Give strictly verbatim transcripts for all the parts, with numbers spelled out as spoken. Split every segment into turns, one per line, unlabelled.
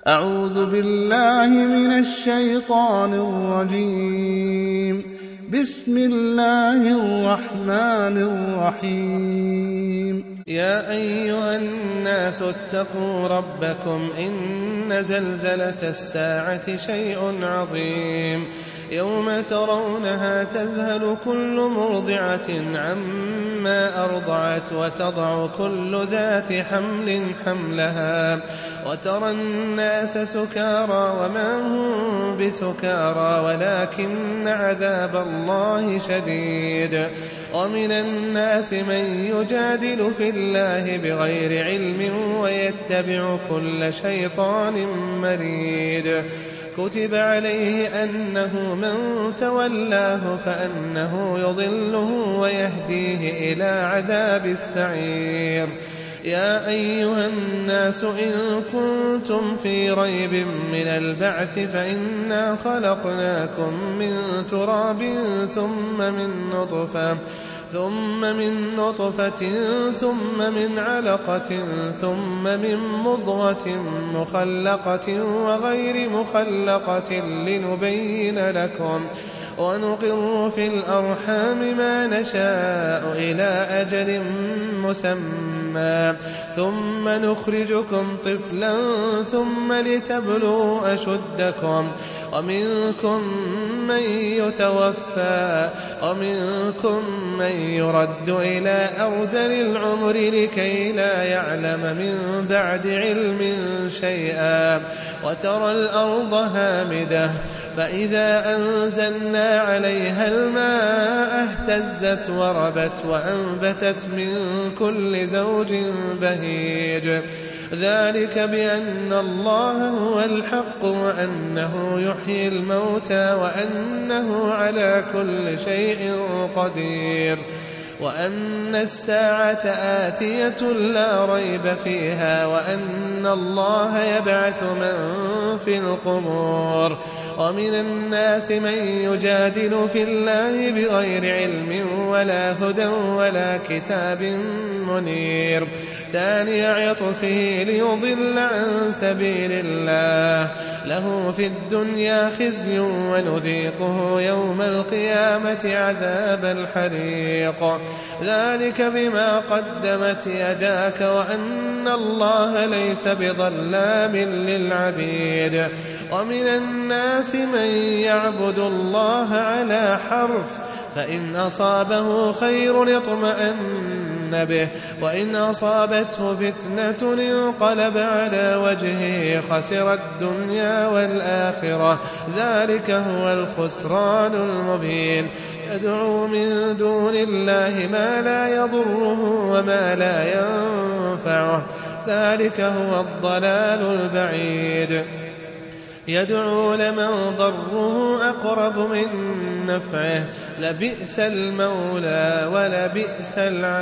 أعوذ بالله من الشيطان الرجيم. بسم الله الرحمن الرحيم.
يا أيها الناس اتقوا ربكم إن زلزلة الساعة شيء عظيم يوم ترونها تذهل كل مرضعة عما أرضعت وتضع كل ذات حمل حملها وترى الناس سكارى وما هم بسكارى ولكن عذاب الله شديد. ومن الناس من يجادل في الله بغير علم ويتبع كل شيطان مريد. كتب عليه أنه من تولاه فأنه يضله ويهديه إلى عذاب السعير. يا أيها الناس إن كنتم في ريب من البعث فإنا خلقناكم من تراب ثم من نطفة ثم من نطفة ثم من علقة ثم من مضغة مخلقة وغير مخلقة لنبين لكم ونقر في الأرحام ما نشاء إلى أجل مسمى ثم نخرجكم طفلا ثم لتبلغوا أشدكم ومنكم من يتوفى ومنكم من يرد إلى أرذل العمر لكي لا يعلم من بعد علم شيئا. وترى الأرض هامدة فإذا أنزلنا عليها الماء اهتزت وربت وأنبتت من كل زوج بهيج. ذلك بأن الله هو الحق وأنه يحيي الموتى وأنه على كل شيء قدير وأن الساعة آتية لا ريب فيها وأن الله يبعث من في القبور. ومن الناس من يجادل في الله بغير علم ولا هدى ولا كتاب منير. ثاني عطفه ليضل عن سبيل الله له في الدنيا خزي ونذيقه يوم القيامة عذاب الحريق. ذلك بما قدمت يداك وأن الله ليس بظلام للعبيد. ومن الناس من يعبد الله على حرف فإن أصابه خير اطمأن به وإن أصابته فتنة انقلب على وجهه خسر الدنيا والآخرة. ذلك هو الخسران المبين. يدعو من دون الله ما لا يضره وما لا ينفعه. ذلك هو الضلال البعيد. يدعو لمن ضره أقرب من نفعه لبئس المولى ولبئس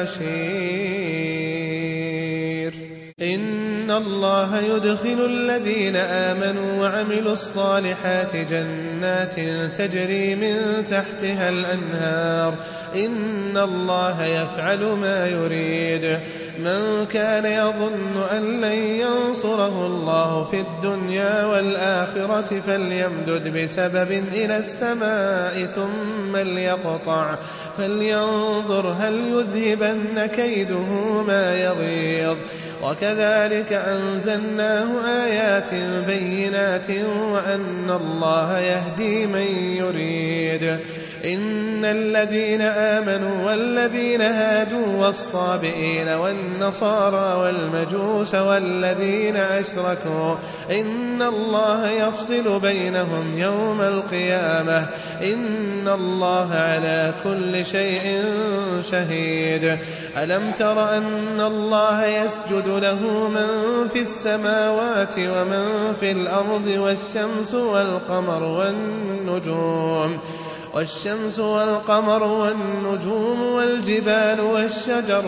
العشير. إن الله يدخل الذين آمنوا وعملوا الصالحات جنات تجري من تحتها الأنهار. إن الله يفعل ما يريد. من كان يظن أن لن ينصره الله في الدنيا والآخرة فليمدد بسبب إلى السماء ثم ليقطع فلينظر هل يذهبن كيده ما يغيظ. وكذلك أنزلناه آيات بينات وأن الله يهدي من يريد. إن الذين آمنوا والذين هادوا والصابئين والنصارى والمجوس والذين أشركوا إن الله يفصل بينهم يوم القيامة. إن الله على كل شيء شهيد. ألم تر أن الله يسجد له من في السماوات ومن في الأرض والشمس والقمر والنجوم والشمس والقمر والنجوم والجبال والشجر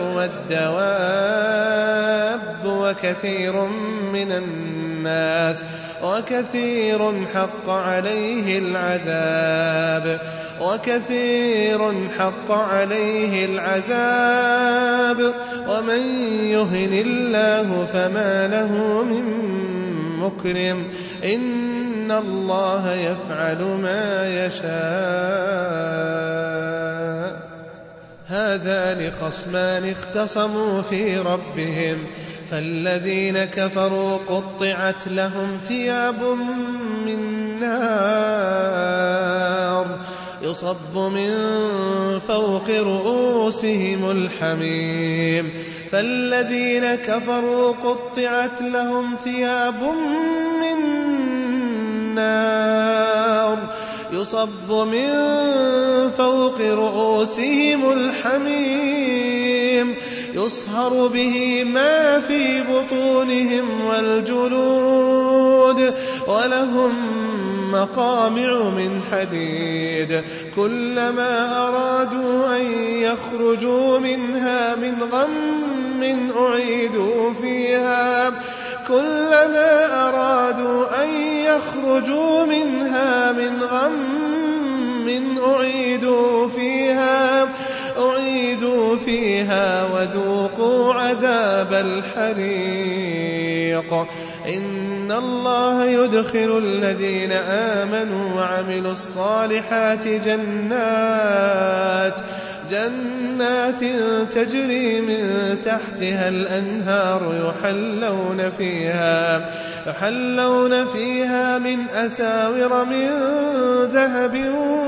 والدواب وكثير من الناس وكثير حق عليه العذاب وكثير حق عليه العذاب ومن يهن الله فما له من مكرم إن الله يفعل ما يشاء. هذان خصمان اختصموا في ربهم فالذين كفروا قطعت لهم ثياب من نار يصب من فوق رؤوسهم الحميم فالذين كفروا قطعت لهم ثياب من نار يصب من فوق رؤوسهم الحميم يصهر به ما في بطونهم والجلود ولهم مقامع من حديد كلما أرادوا أن يخرجوا منها من غم أعيدوا فيها كلما أرادوا أن يخرجوا منها من غم أعيدوا فيها أعيدوا فيها وذوقوا عذاب الحريق إن الله يدخل الذين آمنوا وعملوا الصالحات جنات جنات تجري من تحتها الأنهار يحلون فيها يحلون فيها من أساور من ذهب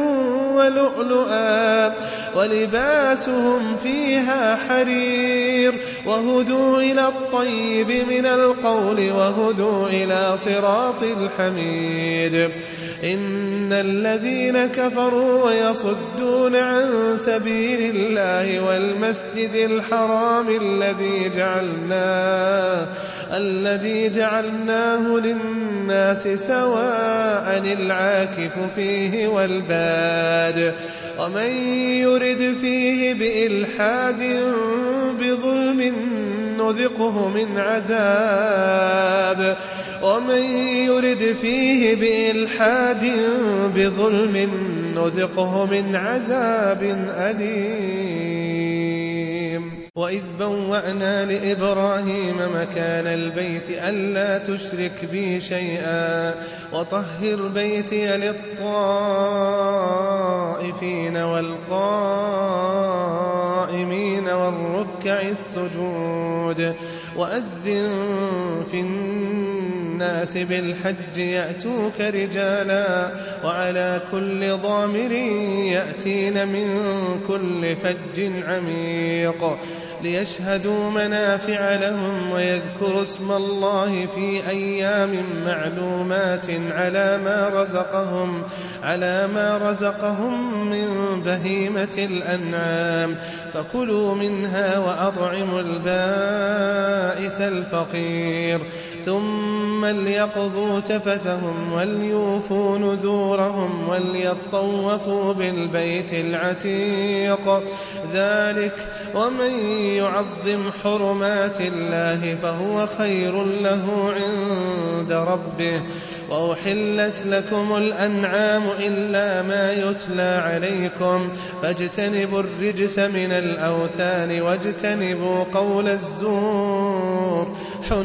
ولؤلؤا ولباسهم فيها حرير وهدوا إلى الطيب من القول وهدوا إلى صراط الحميد إن الذين كفروا ويصدون عن سبيل الله والمسجد الحرام الذي جعلناه الذي جعلناه للناس سواء العاكف فيه والباد ومن يرد فيه بإلحاد بظلم نذقه من عذاب ومن يرد فيه بإلحاد بظلم نذقه من عذاب أليم. وإذ بوأنا لإبراهيم مكان البيت ألا تشرك بي شيئا وطهر بيتي للطائفين والقائمين والركع السجود وأذن في الناس بالحج يأتوك رجالا وعلى كل ضامر يأتين من كل فج عميق ليشهدوا منافع لهم ويذكروا اسم الله في أيام معلومات على ما رزقهم على ما رزقهم من بهيمة الأنعام فكلوا منها وأطعموا البائس الفقير ثم ليقضوا تفثهم وليوفوا نذورهم وليطوفوا بالبيت العتيق ذلك ومن يعظم حرمات الله فهو خير له عند ربه وأحلت لكم الأنعام إلا ما يتلى عليكم فاجتنبوا الرجس من الأوثان واجتنبوا قول الزور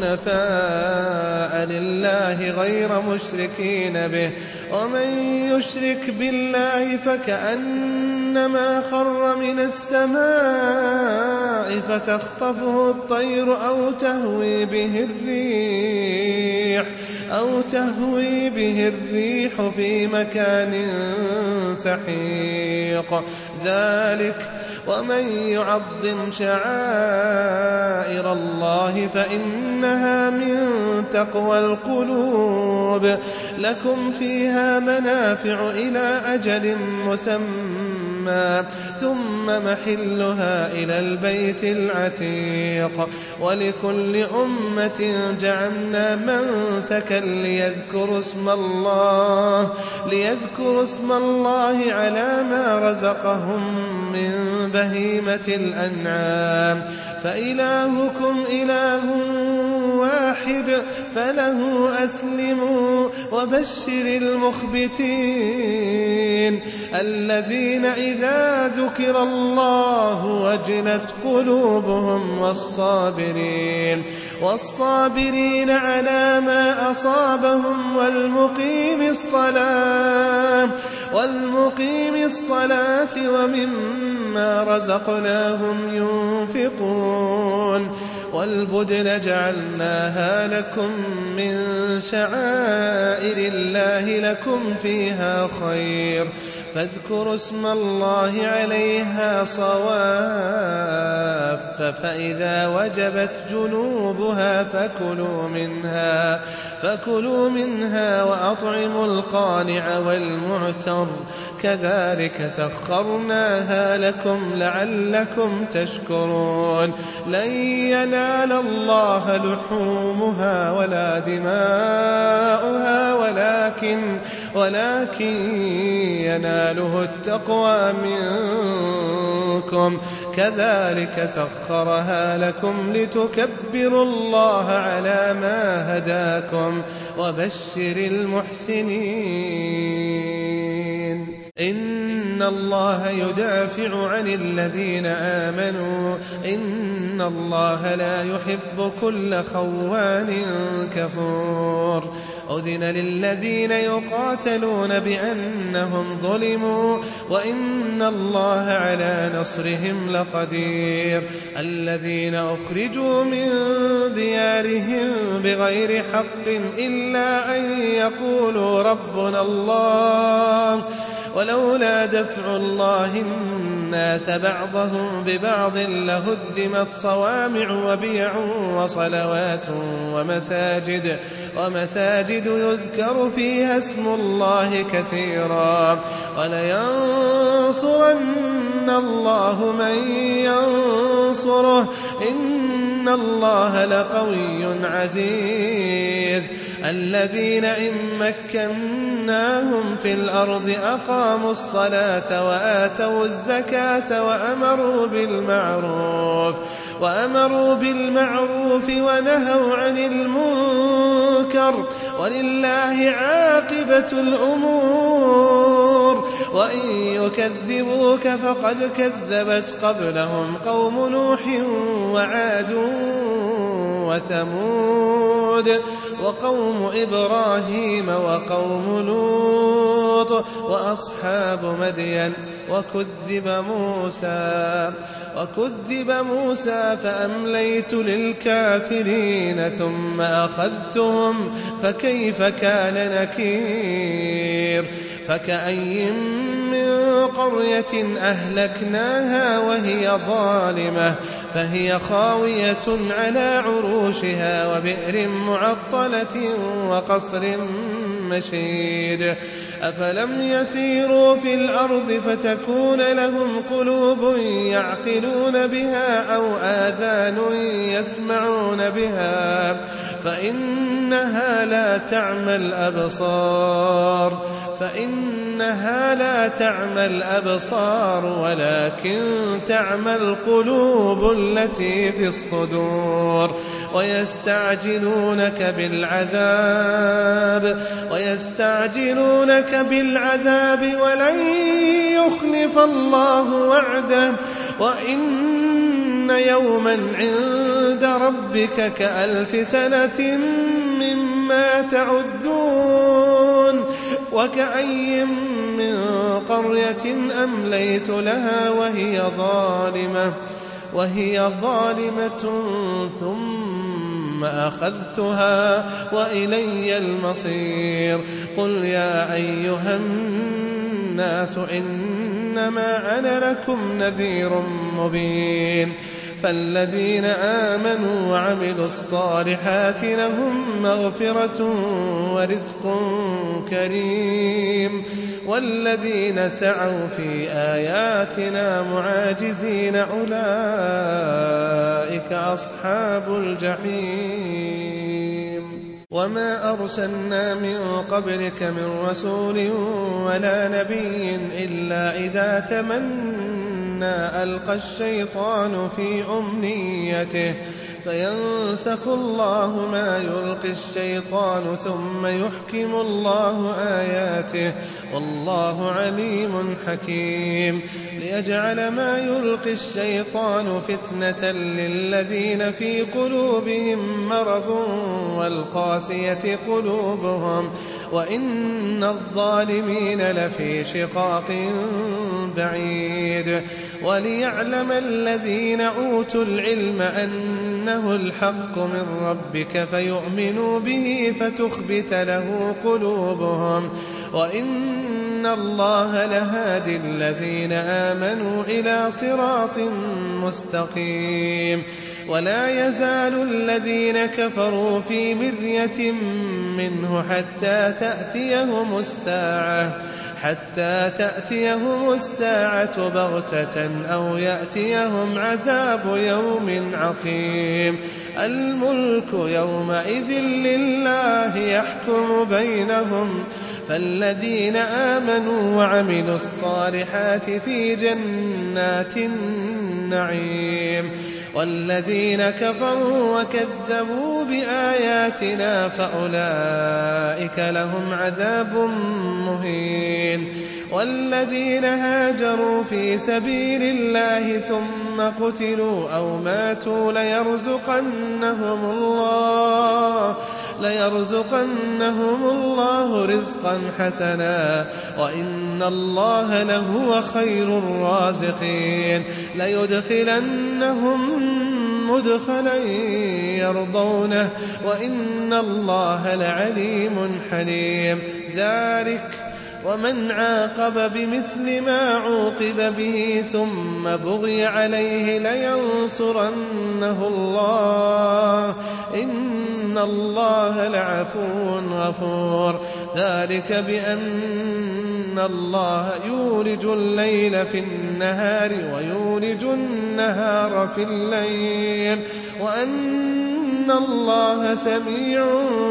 حنفاء لله غير مشركين به ومن يشرك بالله فكأنما خر من السماء فتخطفه الطير أو تهوي به الريح أو تهوي به الريح في مكان سحيق ذلك ومن يعظم شعائر الله فإنها من تقوى القلوب لكم فيها منافع إلى أجل مسمى ثم محلها إلى البيت العتيق ولكل أمة جعلنا منسكا ليذكروا اسم الله ليذكروا اسم الله على ما رزقهم من بهيمة الأنعام فإلهكم إله واحد فله أسلموا وبشر المخبتين الذين إذا ذكر الله وجلت قلوبهم والصابرين والصابرين على ما أصابهم والمقيم الصلاة والمقيم الصلاة ومما رزقناهم ينفقون والبدن جعلناها لكم من شعائر الله لكم فيها خير فاذكروا اسم الله عليها صواف فإذا وجبت جنوبها فكلوا منها فكلوا منها وأطعموا القانع والمعتر كذلك سخرناها لكم لعلكم تشكرون لن ينال الله لحومها ولا دماؤها ولكن ولكن يناله التقوى منكم كذلك سخرها لكم لتكبروا الله على ما هداكم وبشر المحسنين إن الله يدافع عن الذين آمنوا إن الله لا يحب كل خوان كفور أذن للذين يقاتلون بأنهم ظلموا وإن الله على نصرهم لقدير الذين أخرجوا من ديارهم بغير حق إلا أن يقولوا ربنا الله ولولا دفع الله الناس بعضهم ببعض لهدمت صوامع وبيع وصلوات ومساجد ومساجد يذكر فيها اسم الله كثيرا ولينصرن الله من ينصره إن الله لقوي عزيز الذين إن مكناهم في الأرض أقاموا الصلاة وآتوا الزكاة وأمروا بالمعروف وأمروا بالمعروف ونهوا عن المنكر ولله عاقبة الأمور وإن يكذبوك فقد كذبت قبلهم قوم نوح وعاد وثمود وقوم إبراهيم وقوم لوط وأصحاب مدين وكذب موسى وكذب موسى فأمليت للكافرين ثم أخذتهم فكيف كان نكير فكأي من قرية أهلكناها وهي ظالمة فهي خاوية على عروشها وبئر معطلة وقصر مشيد أفلم يسيروا في الأرض فتكون لهم قلوب يعقلون بها أو آذان يسمعون بها فإنها لا تعمى الأبصار فإنها لا تعمى الأبصار ولكن تعمى القلوب التي في الصدور ويستعجلونك بالعذاب ويستعجلونك بالعذاب ولن يخلف الله وعده وإن يوما عند ربك كألف سنة مما تعدون وكأي من قرية أمليت لها وهي ظالمة وهي ظالمة ثم أخذتها وإلي المصير قل يا أيها الناس إنما أنا لكم نذير مبين فالذين آمنوا وعملوا الصالحات لهم مغفرة ورزق كريم والذين سعوا في آياتنا معاجزين أولئك أصحاب الجحيم وما أرسلنا من قبلك من رسول ولا نبي إلا إذا تمنى ألقى الشيطان في أمنيته فينسخ الله ما يلقي الشيطان ثم يحكم الله آياته والله عليم حكيم ليجعل ما يلقي الشيطان فتنة للذين في قلوبهم مرض والقاسية قلوبهم وإن الظالمين لفي شقاق بعيد وليعلم الذين أوتوا العلم أنه الحق من ربك فيؤمنوا به فتخبت له قلوبهم وإن الله لهادي الذين آمنوا إلى صراط مستقيم ولا يزال الذين كفروا في مرية منه حتى تأتيهم الساعة حتى تأتيهم الساعة بغتة أو يأتيهم عذاب يوم عقيم الملك يومئذ لله يحكم بينهم فالذين آمنوا وعملوا الصالحات في جنات النعيم والذين كفروا وكذبوا بآياتنا فأولئك لهم عذاب مهين والذين هاجروا في سبيل الله ثم قتلوا أو ماتوا ليرزقنهم الله ليرزقنهم الله رزقا حسنا وإن الله لهو خير الرازقين ليدخلنهم مدخلا يرضونه وإن الله لعليم حليم ذلك ومن عاقب بمثل ما عوقب به ثم بغي عليه لينصرنه الله إن الله لعفو غفور ذلك بأن الله يولج الليل في النهار ويولج النهار في الليل وأن الله سميع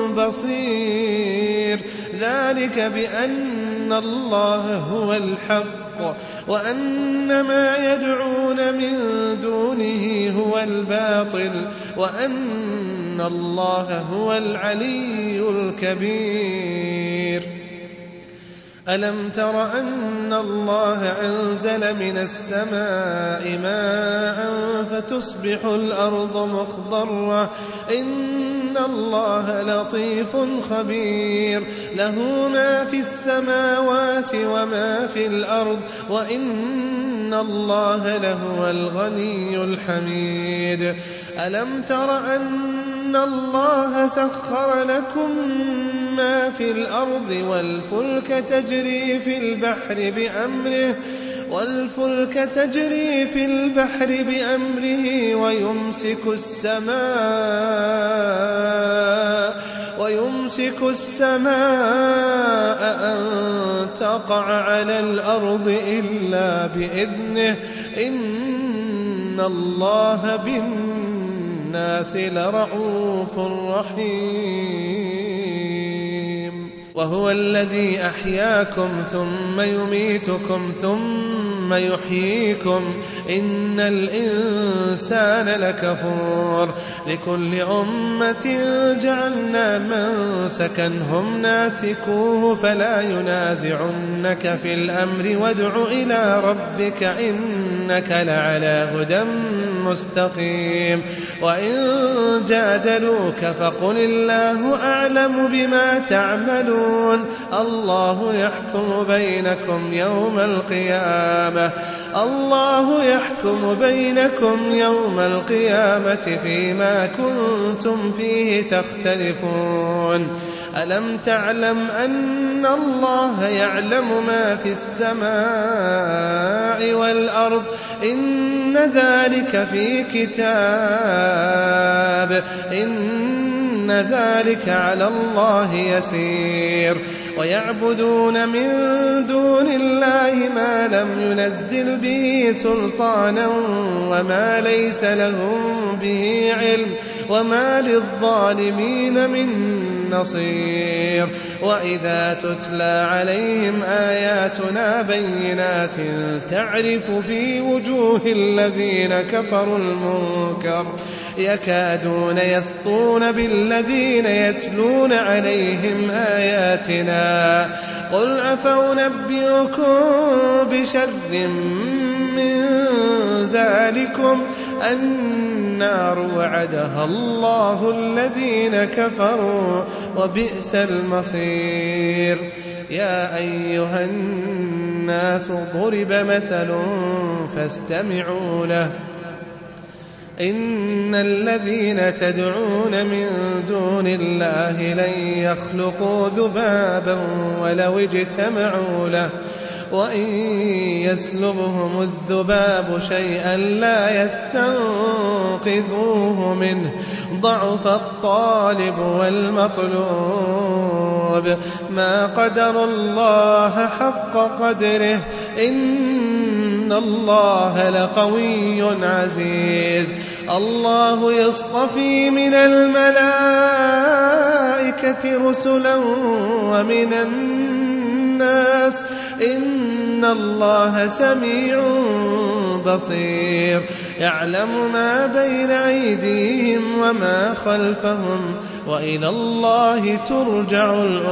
بصير ذلك بأن الله هو الحق وأن ما يدعون من دونه هو الباطل وأن الله هو العلي الكبير ألم تر أن الله أنزل من السماء ماء فتصبح الأرض مخضرة إن الله لطيف خبير له ما في السماوات وما في الأرض وإن الله لهو الغني الحميد ألم تر أن الله سخر لكم ما في الأرض والفلك تجري في البحر بأمره والفلك تجري في البحر بأمره ويمسك السماء ويمسك السماء أن تقع على الأرض إلا بإذنه إن الله بالناس لرؤوف رحيم وهو الذي أحياكم ثم يميتكم ثم يحييكم إن الإنسان لكفور لكل أمة جعلنا منسكا هم ناسكوه فلا ينازعنك في الأمر وادع إلى ربك إنك لعلى هدى مستقيم وإن جادلوك فقل الله أعلم بما تعملون الله يحكم بينكم يوم القيامة الله يحكم بينكم يوم القيامة فيما كنتم فيه تختلفون ألم تعلم أن الله يعلم ما في السماء والأرض إن ذلك في كتاب إن ذلك على الله يسير ويعبدون من دون الله ما لم ينزل به سلطانا وما ليس لهم به علم وما للظالمين من نصير وإذا تتلى عليهم آياتنا بينات تعرف في وجوه الذين كفروا المنكر يكادون يسطون بالذين يتلون عليهم آياتنا قل أفأنبئكم بشر من ذلكم النار وعدها الله الذين كفروا وبئس المصير يا أيها الناس ضرب مثل فاستمعوا له إن الذين تدعون من دون الله لن يخلقوا ذبابا ولو اجتمعوا له وإن يسلبهم الذباب شيئا لا يستنقذوه منه ضعف الطالب والمطلوب ما قدر الله حق قدره إن الله لقوي عزيز الله يصطفي من الملائكة رسلا ومن الناس إن الله سميع بصير يعلم ما بين أيديهم وما خلفهم وإلى الله ترجع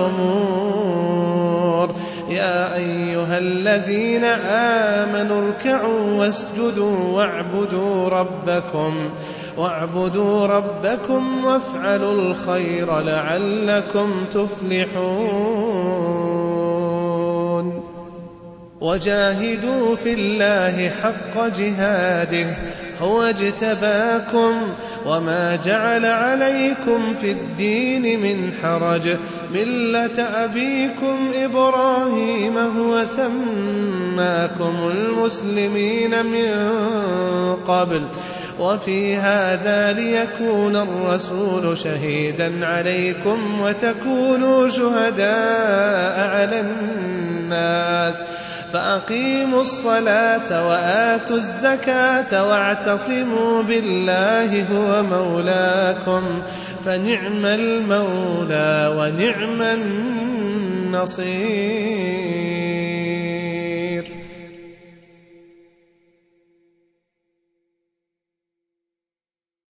الأمور يا أيها الذين آمنوا اركعوا واسجدوا واعبدوا ربكم واعبدوا ربكم وافعلوا الخير لعلكم تفلحون وجاهدوا في الله حق جهاده هو اجتباكم وما جعل عليكم في الدين من حرج ملة أبيكم إبراهيم هو سماكم المسلمين من قبل وفي هذا ليكون الرسول شهيدا عليكم وتكونوا شهداء على الناس فأقيموا الصلاة وآتوا الزكاة واعتصموا بالله هو مولاكم فنعم المولى ونعم النصير